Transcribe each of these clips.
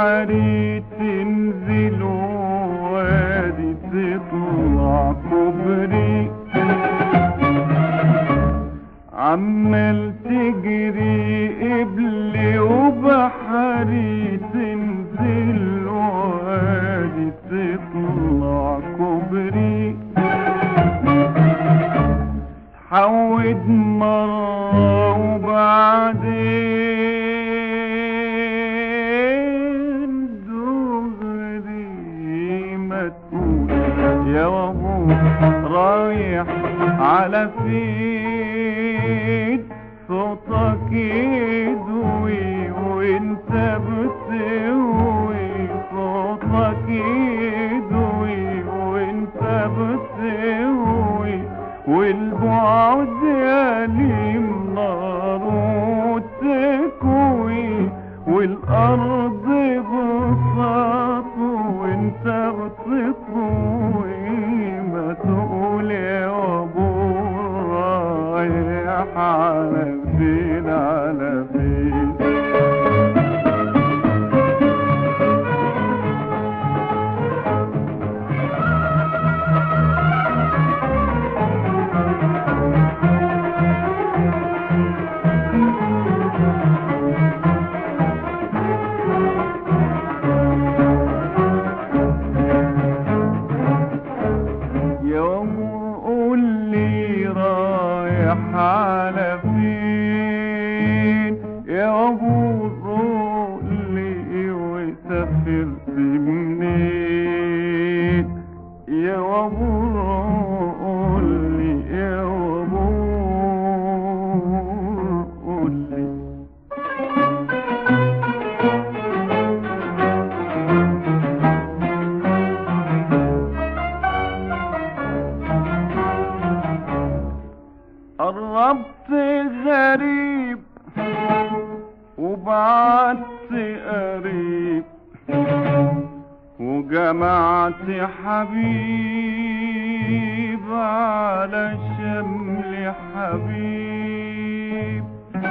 وبحري تنزل وادي تطلع كوبري، عمال تجري قبلي وبحري تنزل وادي تطلع كوبري، حود مرة وبعدين دغري ما تقول يا وابو رايح على فين، صوتك يدوي وانت بتهوي، صوتك يدوي وانت بتهوي، والبعد يليم نار وتكوي، والارض بساط وانت بتطوي، ما تقول يا وابو رايح على فين على فين. على فين يا ابو قولي وسافرت منين، يا ابو قولي يا ابو قولي. قربت غريب وبعدت قريب، وجمعت حبيب على شمل حبيب،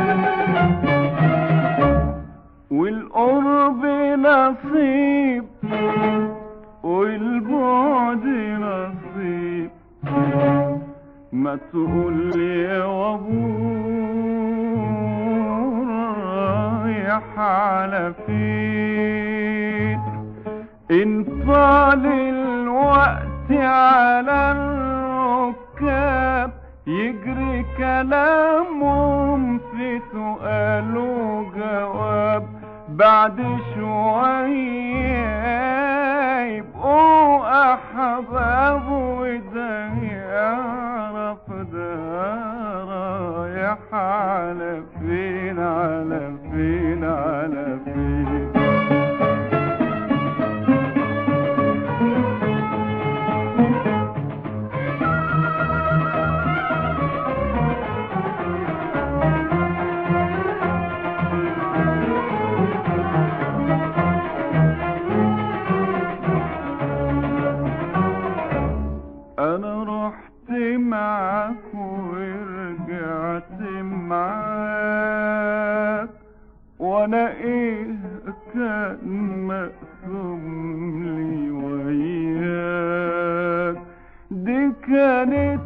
والقرب نصيب والبعد نصيب، ما تقول لي يا وابو رايح على فين، ان طال الوقت على الركاب يجري كلامهم في سؤال وجواب، بعد شوية يبقوا أحباب، وده يعرف ده رايح على فين على فين على فين. أنا رحت معاك ورجعت معاك، وأنا إيه كان مقسوم لي وياك، دي كانت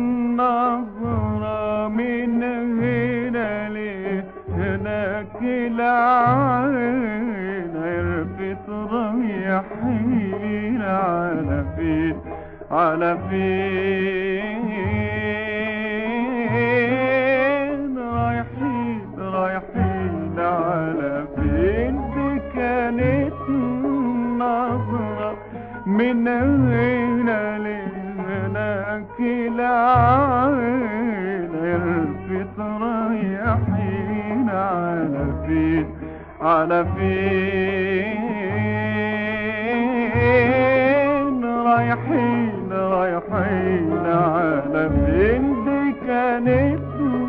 نظرة من هنا لهناك، العين عرفت رايحين على فين على فين، رايحين رايحين على فين، دي كانت نظرة من هنا لهناك، العين عرفت رايحين على فين على فين، رايحين رايحين على فين، دي كانت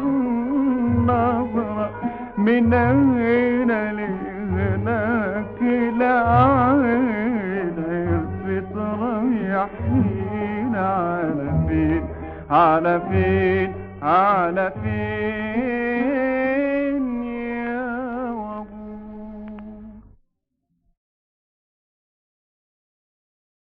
نظرة من هنا لهناك، العين عرفت رايحين على فين على فين على فين.